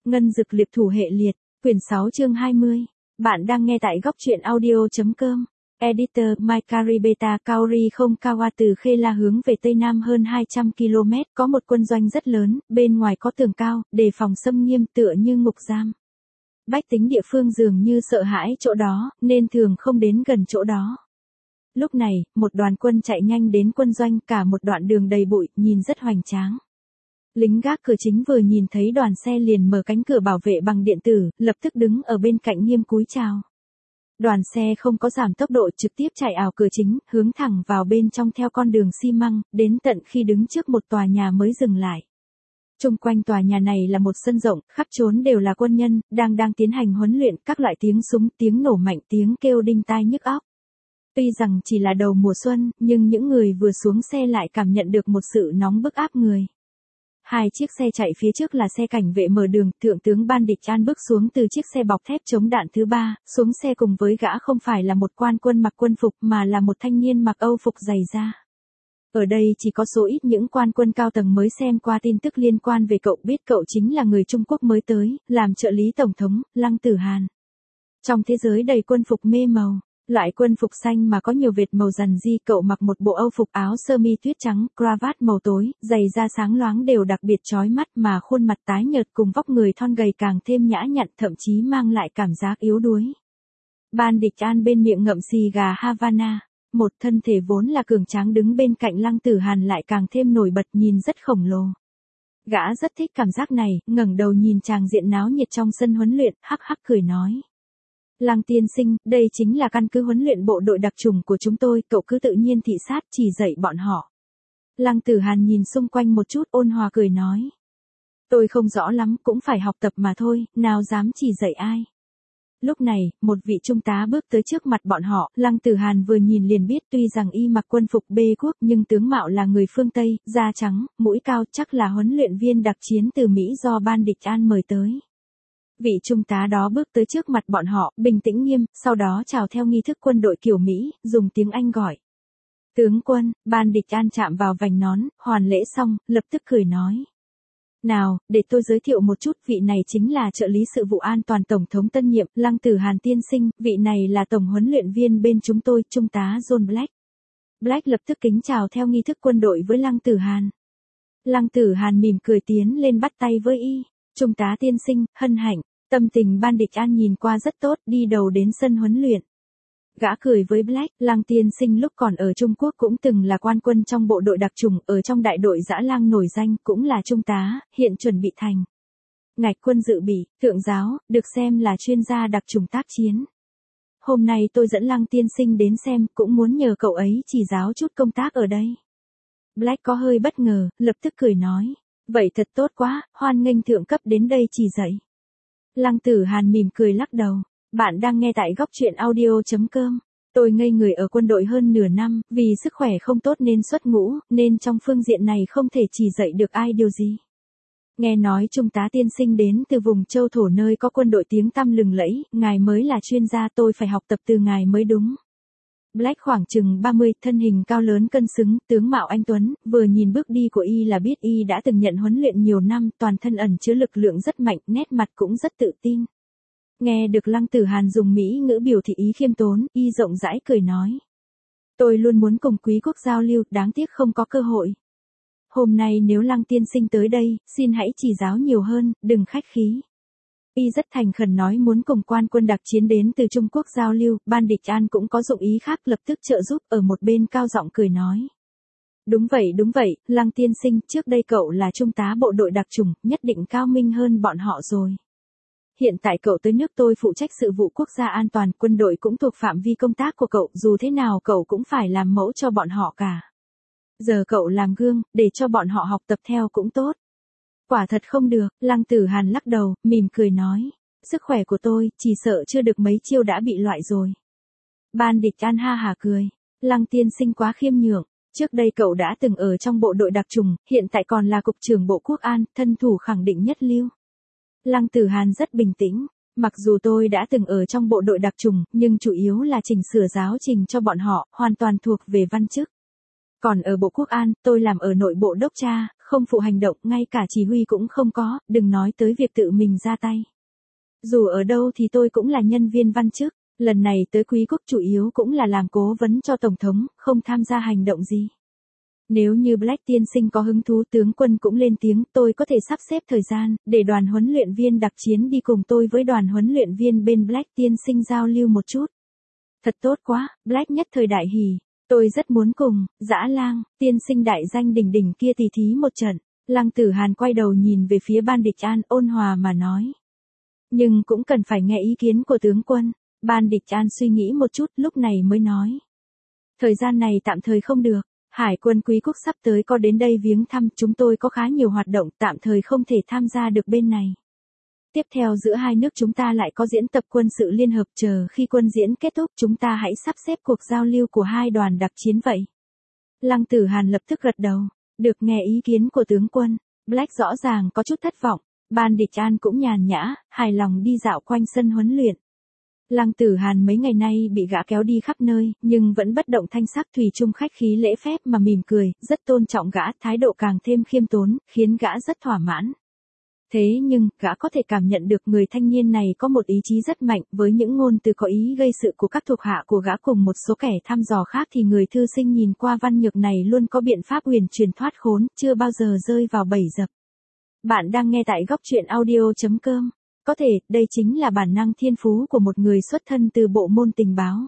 Ngân dực liệp thủ hệ liệt, quyển 6 chương 20. Bạn đang nghe tại góc truyện audio.com. Editor Maikari Beta Kaori không Kawa từ Khê La hướng về Tây Nam hơn 200 km, có một quân doanh rất lớn, bên ngoài có tường cao, đề phòng xâm nghiêm tựa như ngục giam. Bách tính địa phương dường như sợ hãi chỗ đó, nên thường không đến gần chỗ đó. Lúc này, một đoàn quân chạy nhanh đến quân doanh, cả một đoạn đường đầy bụi, nhìn rất hoành tráng. Lính gác cửa chính vừa nhìn thấy đoàn xe liền mở cánh cửa bảo vệ bằng điện tử, lập tức đứng ở bên cạnh nghiêm cúi chào. Đoàn xe không có giảm tốc độ, trực tiếp chạy ảo cửa chính, hướng thẳng vào bên trong theo con đường xi măng, đến tận khi đứng trước một tòa nhà mới dừng lại. Chung quanh tòa nhà này là một sân rộng, khắp trốn đều là quân nhân, đang tiến hành huấn luyện, các loại tiếng súng, tiếng nổ mạnh, tiếng kêu đinh tai nhức óc. Tuy rằng chỉ là đầu mùa xuân, nhưng những người vừa xuống xe lại cảm nhận được một sự nóng bức áp người. Hai chiếc xe chạy phía trước là xe cảnh vệ mở đường, thượng tướng Ban Địch An bước xuống từ chiếc xe bọc thép chống đạn thứ ba, xuống xe cùng với gã không phải là một quan quân mặc quân phục mà là một thanh niên mặc âu phục dày da. Ở đây chỉ có số ít những quan quân cao tầng mới xem qua tin tức liên quan về cậu, biết cậu chính là người Trung Quốc mới tới, làm trợ lý tổng thống, Lăng Tử Hàn. Trong thế giới đầy quân phục mê màu, loại quân phục xanh mà có nhiều vệt màu rằn ri, cậu mặc một bộ âu phục áo sơ mi tuyết trắng, cravat màu tối, giày da sáng loáng đều đặc biệt chói mắt, mà khuôn mặt tái nhợt cùng vóc người thon gầy càng thêm nhã nhặn, thậm chí mang lại cảm giác yếu đuối. Ban Địch An bên miệng ngậm xì gà Havana, một thân thể vốn là cường tráng đứng bên cạnh Lăng Tử Hàn lại càng thêm nổi bật, nhìn rất khổng lồ. Gã rất thích cảm giác này, ngẩng đầu nhìn tràng diện náo nhiệt trong sân huấn luyện, hắc hắc cười nói. Lăng tiên sinh, đây chính là căn cứ huấn luyện bộ đội đặc chủng của chúng tôi, cậu cứ tự nhiên thị sát chỉ dạy bọn họ. Lăng Tử Hàn nhìn xung quanh một chút, ôn hòa cười nói. Tôi không rõ lắm, cũng phải học tập mà thôi, nào dám chỉ dạy ai. Lúc này, một vị trung tá bước tới trước mặt bọn họ, Lăng Tử Hàn vừa nhìn liền biết tuy rằng y mặc quân phục bê quốc nhưng tướng mạo là người phương Tây, da trắng, mũi cao, chắc là huấn luyện viên đặc chiến từ Mỹ do Ban Địch An mời tới. Vị trung tá đó bước tới trước mặt bọn họ, bình tĩnh nghiêm, sau đó chào theo nghi thức quân đội kiểu Mỹ, dùng tiếng Anh gọi. Tướng quân, Ban Địch An chạm vào vành nón, hoàn lễ xong, lập tức cười nói. Nào, để tôi giới thiệu một chút, vị này chính là trợ lý sự vụ an toàn tổng thống tân nhiệm, Lăng Tử Hàn tiên sinh, vị này là tổng huấn luyện viên bên chúng tôi, trung tá John Black. Black lập tức kính chào theo nghi thức quân đội với Lăng Tử Hàn. Lăng Tử Hàn mỉm cười tiến lên bắt tay với y. Trung tá tiên sinh, hân hạnh. Tâm tình Ban Địch An nhìn qua rất tốt, đi đầu đến sân huấn luyện. Gã cười với Black, Lăng tiên sinh lúc còn ở Trung Quốc cũng từng là quan quân trong bộ đội đặc chủng, ở trong đại đội Dã Lang nổi danh, cũng là trung tá, hiện chuẩn bị thành ngạch quân dự bị, thượng giáo, được xem là chuyên gia đặc chủng tác chiến. Hôm nay tôi dẫn Lăng tiên sinh đến xem, cũng muốn nhờ cậu ấy chỉ giáo chút công tác ở đây. Black có hơi bất ngờ, lập tức cười nói. Vậy thật tốt quá, hoan nghênh thượng cấp đến đây chỉ dạy. Lăng Tử Hàn mỉm cười lắc đầu. Bạn đang nghe tại góc truyện audio.com. Tôi ngây người ở quân đội hơn nửa năm, vì sức khỏe không tốt nên xuất ngũ, nên trong phương diện này không thể chỉ dạy được ai điều gì. Nghe nói trung tá tiên sinh đến từ vùng châu thổ nơi có quân đội tiếng tăm lừng lẫy, ngài mới là chuyên gia, tôi phải học tập từ ngài mới đúng. Black khoảng chừng 30, thân hình cao lớn cân xứng, tướng mạo anh tuấn, vừa nhìn bước đi của y là biết y đã từng nhận huấn luyện nhiều năm, toàn thân ẩn chứa lực lượng rất mạnh, nét mặt cũng rất tự tin. Nghe được Lăng Tử Hàn dùng Mỹ ngữ biểu thị ý khiêm tốn, y rộng rãi cười nói. Tôi luôn muốn cùng quý quốc giao lưu, đáng tiếc không có cơ hội. Hôm nay nếu Lăng tiên sinh tới đây, xin hãy chỉ giáo nhiều hơn, đừng khách khí. Y rất thành khẩn nói muốn cùng quan quân đặc chiến đến từ Trung Quốc giao lưu, Ban Địch An cũng có dụng ý khác, lập tức trợ giúp, ở một bên cao giọng cười nói. Đúng vậy, Lăng tiên sinh, trước đây cậu là trung tá bộ đội đặc chủng, nhất định cao minh hơn bọn họ rồi. Hiện tại cậu tới nước tôi phụ trách sự vụ quốc gia an toàn, quân đội cũng thuộc phạm vi công tác của cậu, dù thế nào cậu cũng phải làm mẫu cho bọn họ cả. Giờ cậu làm gương, để cho bọn họ học tập theo cũng tốt. Quả thật không được, Lăng Tử Hàn lắc đầu, mỉm cười nói. Sức khỏe của tôi, chỉ sợ chưa được mấy chiêu đã bị loại rồi. Ban Địch An ha hả cười. Lăng tiên sinh quá khiêm nhượng. Trước đây cậu đã từng ở trong bộ đội đặc chủng, hiện tại còn là cục trưởng bộ quốc an, thân thủ khẳng định nhất lưu. Lăng Tử Hàn rất bình tĩnh. Mặc dù tôi đã từng ở trong bộ đội đặc chủng, nhưng chủ yếu là chỉnh sửa giáo trình cho bọn họ, hoàn toàn thuộc về văn chức. Còn ở Bộ Quốc an, tôi làm ở nội bộ đốc tra, không phụ hành động, ngay cả chỉ huy cũng không có, đừng nói tới việc tự mình ra tay. Dù ở đâu thì tôi cũng là nhân viên văn chức, lần này tới Quý quốc chủ yếu cũng là làm cố vấn cho Tổng thống, không tham gia hành động gì. Nếu như Black tiên sinh có hứng thú, tướng quân cũng lên tiếng, tôi có thể sắp xếp thời gian, để đoàn huấn luyện viên đặc chiến đi cùng tôi với đoàn huấn luyện viên bên Black tiên sinh giao lưu một chút. Thật tốt quá, Black nhất thời đại hỉ. Tôi rất muốn cùng, Dã Lang, tiên sinh đại danh đỉnh đỉnh kia tỉ thí một trận. Lăng Tử Hàn quay đầu nhìn về phía Ban Địch An, ôn hòa mà nói. Nhưng cũng cần phải nghe ý kiến của tướng quân. Ban Địch An suy nghĩ một chút, lúc này mới nói. Thời gian này tạm thời không được. Hải quân Quý quốc sắp tới có đến đây viếng thăm, chúng tôi có khá nhiều hoạt động, tạm thời không thể tham gia được bên này. Tiếp theo giữa hai nước chúng ta lại có diễn tập quân sự liên hợp, chờ khi quân diễn kết thúc chúng ta hãy sắp xếp cuộc giao lưu của hai đoàn đặc chiến vậy. Lăng Tử Hàn lập tức gật đầu, được nghe ý kiến của tướng quân. Black rõ ràng có chút thất vọng, Ban Địch An cũng nhàn nhã, hài lòng đi dạo quanh sân huấn luyện. Lăng Tử Hàn mấy ngày nay bị gã kéo đi khắp nơi, nhưng vẫn bất động thanh sắc, thủy chung khách khí lễ phép mà mỉm cười, rất tôn trọng gã, thái độ càng thêm khiêm tốn, khiến gã rất thỏa mãn. Thế nhưng, gã có thể cảm nhận được người thanh niên này có một ý chí rất mạnh, với những ngôn từ có ý gây sự của các thuộc hạ của gã cùng một số kẻ thăm dò khác thì người thư sinh nhìn qua văn nhược này luôn có biện pháp huyền truyền thoát khốn, chưa bao giờ rơi vào bẫy dập. Bạn đang nghe tại góc truyện audio.com. Có thể, đây chính là bản năng thiên phú của một người xuất thân từ bộ môn tình báo.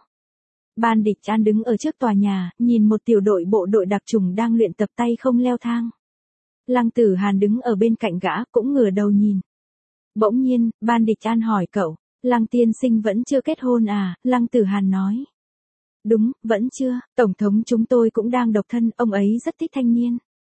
Ban Địch An đứng ở trước tòa nhà, nhìn một tiểu đội bộ đội đặc chủng đang luyện tập tay không leo thang. Lăng Tử Hàn đứng ở bên cạnh gã, cũng ngửa đầu nhìn. Bỗng nhiên, Ban Địch An hỏi cậu, Lăng tiên sinh vẫn chưa kết hôn à? Lăng Tử Hàn nói. Đúng, vẫn chưa, Tổng thống chúng tôi cũng đang độc thân, ông ấy rất thích thanh niên.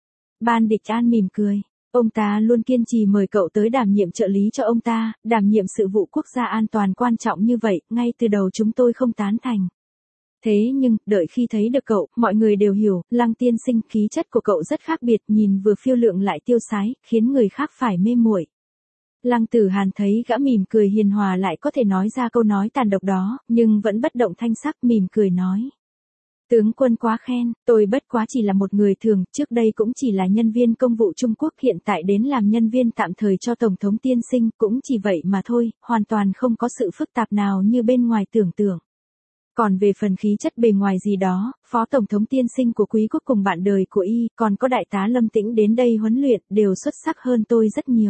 Ban Địch An mỉm cười. Ông ta luôn kiên trì mời cậu tới đảm nhiệm trợ lý cho ông ta, đảm nhiệm sự vụ quốc gia an toàn quan trọng như vậy, ngay từ đầu chúng tôi không tán thành. Thế nhưng, đợi khi thấy được cậu, mọi người đều hiểu, Lăng tiên sinh, khí chất của cậu rất khác biệt, nhìn vừa phiêu lượng lại tiêu sái, khiến người khác phải mê muội. Lăng Tử Hàn thấy gã mỉm cười hiền hòa lại có thể nói ra câu nói tàn độc đó, nhưng vẫn bất động thanh sắc, mỉm cười nói. Tướng quân quá khen, tôi bất quá chỉ là một người thường, trước đây cũng chỉ là nhân viên công vụ Trung Quốc, hiện tại đến làm nhân viên tạm thời cho Tổng thống tiên sinh, cũng chỉ vậy mà thôi, hoàn toàn không có sự phức tạp nào như bên ngoài tưởng tượng. Còn về phần khí chất bề ngoài gì đó, Phó Tổng thống tiên sinh của Quý quốc cùng bạn đời của y, còn có Đại tá Lâm Tĩnh đến đây huấn luyện, đều xuất sắc hơn tôi rất nhiều.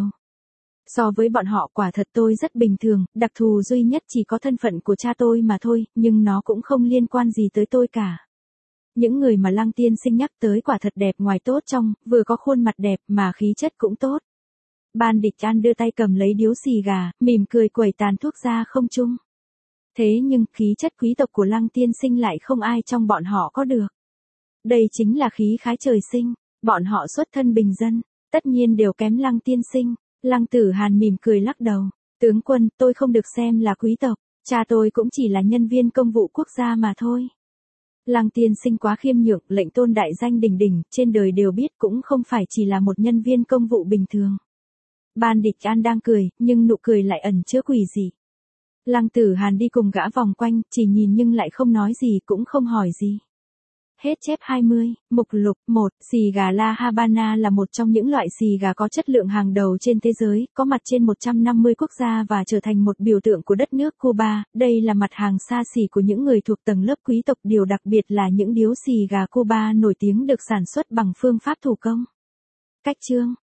So với bọn họ quả thật tôi rất bình thường, đặc thù duy nhất chỉ có thân phận của cha tôi mà thôi, nhưng nó cũng không liên quan gì tới tôi cả. Những người mà Lăng tiên sinh nhắc tới quả thật đẹp ngoài tốt trong, vừa có khuôn mặt đẹp mà khí chất cũng tốt. Ban Địch An đưa tay cầm lấy điếu xì gà, mỉm cười quẩy tàn thuốc ra không trung. Thế nhưng, khí chất quý tộc của Lăng tiên sinh lại không ai trong bọn họ có được. Đây chính là khí khái trời sinh, bọn họ xuất thân bình dân, tất nhiên đều kém Lăng tiên sinh. Lăng Tử Hàn mỉm cười lắc đầu. Tướng quân, tôi không được xem là quý tộc, cha tôi cũng chỉ là nhân viên công vụ quốc gia mà thôi. Lăng tiên sinh quá khiêm nhượng, lệnh tôn đại danh đỉnh đỉnh, trên đời đều biết cũng không phải chỉ là một nhân viên công vụ bình thường. Ban Địch An đang cười, nhưng nụ cười lại ẩn chứa quỷ dị. Lăng Tử Hàn đi cùng gã vòng quanh, chỉ nhìn nhưng lại không nói gì, cũng không hỏi gì. Hết chép 20, mục lục 1, xì gà La Habana là một trong những loại xì gà có chất lượng hàng đầu trên thế giới, có mặt trên 150 quốc gia và trở thành một biểu tượng của đất nước Cuba. Đây là mặt hàng xa xỉ của những người thuộc tầng lớp quý tộc, điều đặc biệt là những điếu xì gà Cuba nổi tiếng được sản xuất bằng phương pháp thủ công. Cách chương